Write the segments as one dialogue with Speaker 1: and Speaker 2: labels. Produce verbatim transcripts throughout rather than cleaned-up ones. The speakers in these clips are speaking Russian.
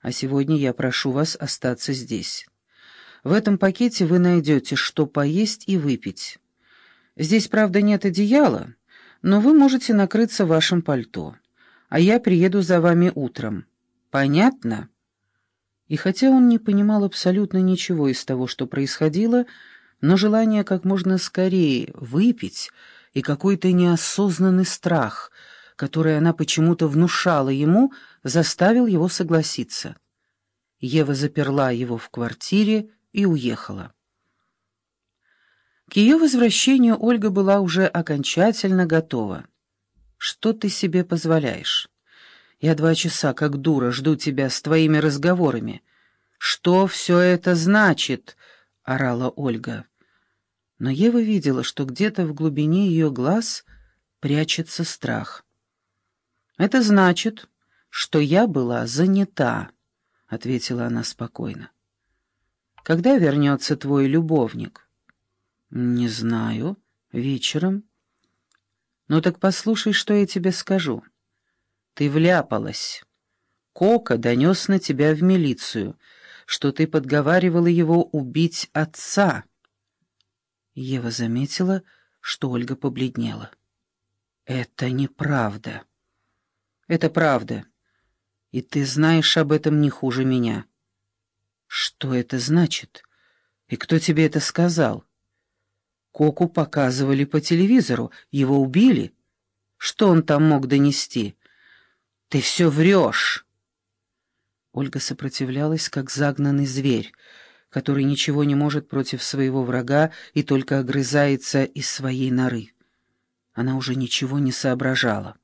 Speaker 1: А сегодня я прошу вас остаться здесь. В этом пакете вы найдете, что поесть и выпить. Здесь, правда, нет одеяла, но вы можете накрыться вашим пальто, а я приеду за вами утром. Понятно?» И хотя он не понимал абсолютно ничего из того, что происходило, но желание как можно скорее выпить и какой-то неосознанный страх, который она почему-то внушала ему, заставил его согласиться. Ева заперла его в квартире и уехала. К ее возвращению Ольга была уже окончательно готова. «Что ты себе позволяешь? Я два часа, как дура, жду тебя с твоими разговорами. Что все это значит?» — орала Ольга. Но Ева видела, что где-то в глубине ее глаз прячется страх. «Это значит, что я была занята», — ответила она спокойно. «Когда вернется твой любовник?» «Не знаю. Вечером». «Ну так послушай, что я тебе скажу. Ты вляпалась. Кока донес на тебя в милицию, что ты подговаривала его убить отца». Ева заметила, что Ольга побледнела. «Это неправда». «Это правда. И ты знаешь об этом не хуже меня». «Что это значит? И кто тебе это сказал?» «Коку показывали по телевизору. Его убили. Что он там мог донести?» «Ты все врешь!» Ольга сопротивлялась, как загнанный зверь, который ничего не может против своего врага и только огрызается из своей норы. Она уже ничего не соображала.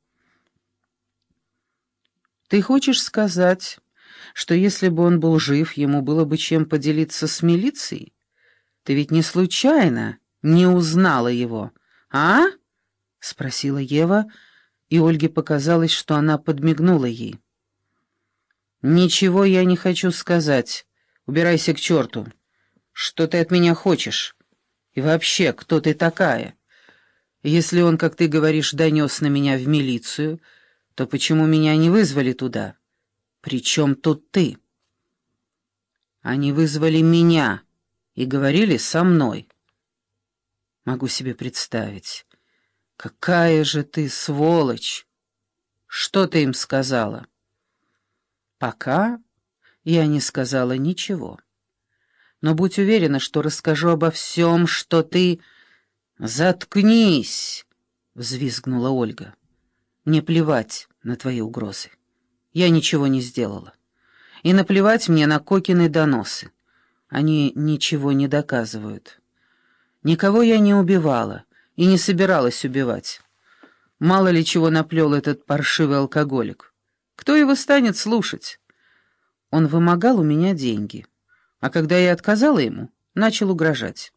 Speaker 1: «Ты хочешь сказать, что если бы он был жив, ему было бы чем поделиться с милицией? Ты ведь не случайно не узнала его, а?» — спросила Ева, и Ольге показалось, что она подмигнула ей. «Ничего я не хочу сказать. Убирайся к черту. Что ты от меня хочешь? И вообще, кто ты такая? Если он, как ты говоришь, донес на меня в милицию, то почему меня не вызвали туда? Причем тут ты?» «Они вызвали меня и говорили со мной». «Могу себе представить. Какая же ты сволочь! Что ты им сказала?» «Пока я не сказала ничего. Но будь уверена, что расскажу обо всем, что ты...» «Заткнись!» — взвизгнула Ольга. «Мне плевать на твои угрозы. Я ничего не сделала. И наплевать мне на Кокины доносы. Они ничего не доказывают. Никого я не убивала и не собиралась убивать. Мало ли чего наплел этот паршивый алкоголик. Кто его станет слушать? Он вымогал у меня деньги, а когда я отказала ему, начал угрожать.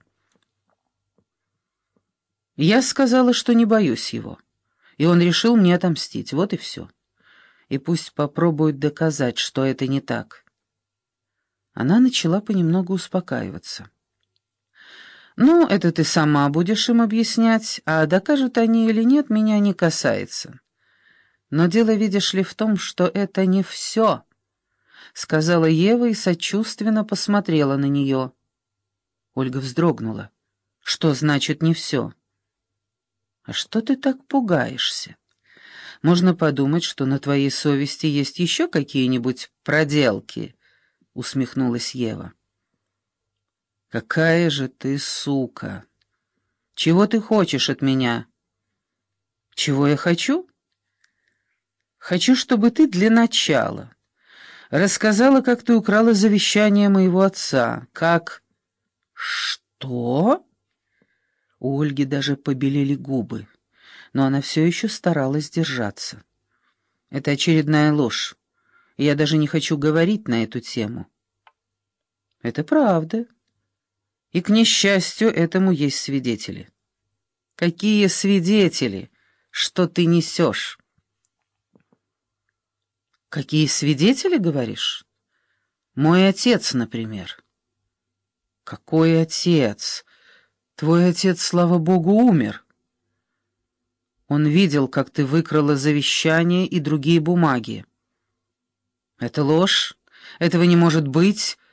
Speaker 1: Я сказала, что не боюсь его, и он решил мне отомстить, вот и все. И пусть попробует доказать, что это не так». Она начала понемногу успокаиваться. «Ну, это ты сама будешь им объяснять, а докажут они или нет, меня не касается. Но дело, видишь ли, в том, что это не все», — сказала Ева и сочувственно посмотрела на нее. Ольга вздрогнула. «Что значит «не все»?» «А что ты так пугаешься? Можно подумать, что на твоей совести есть еще какие-нибудь проделки», — усмехнулась Ева. «Какая же ты сука! Чего ты хочешь от меня?» «Чего я хочу?» «Хочу, чтобы ты для начала рассказала, как ты украла завещание моего отца, как...» «Что?» У Ольги даже побелели губы, но она все еще старалась держаться. «Это очередная ложь, и я даже не хочу говорить на эту тему». «Это правда. И, к несчастью, этому есть свидетели». «Какие свидетели? Что ты несешь?» «Какие свидетели, говоришь? Мой отец, например». «Какой отец? Твой отец, слава богу, умер». «Он видел, как ты выкрала завещание и другие бумаги». «Это ложь, Этого не может быть,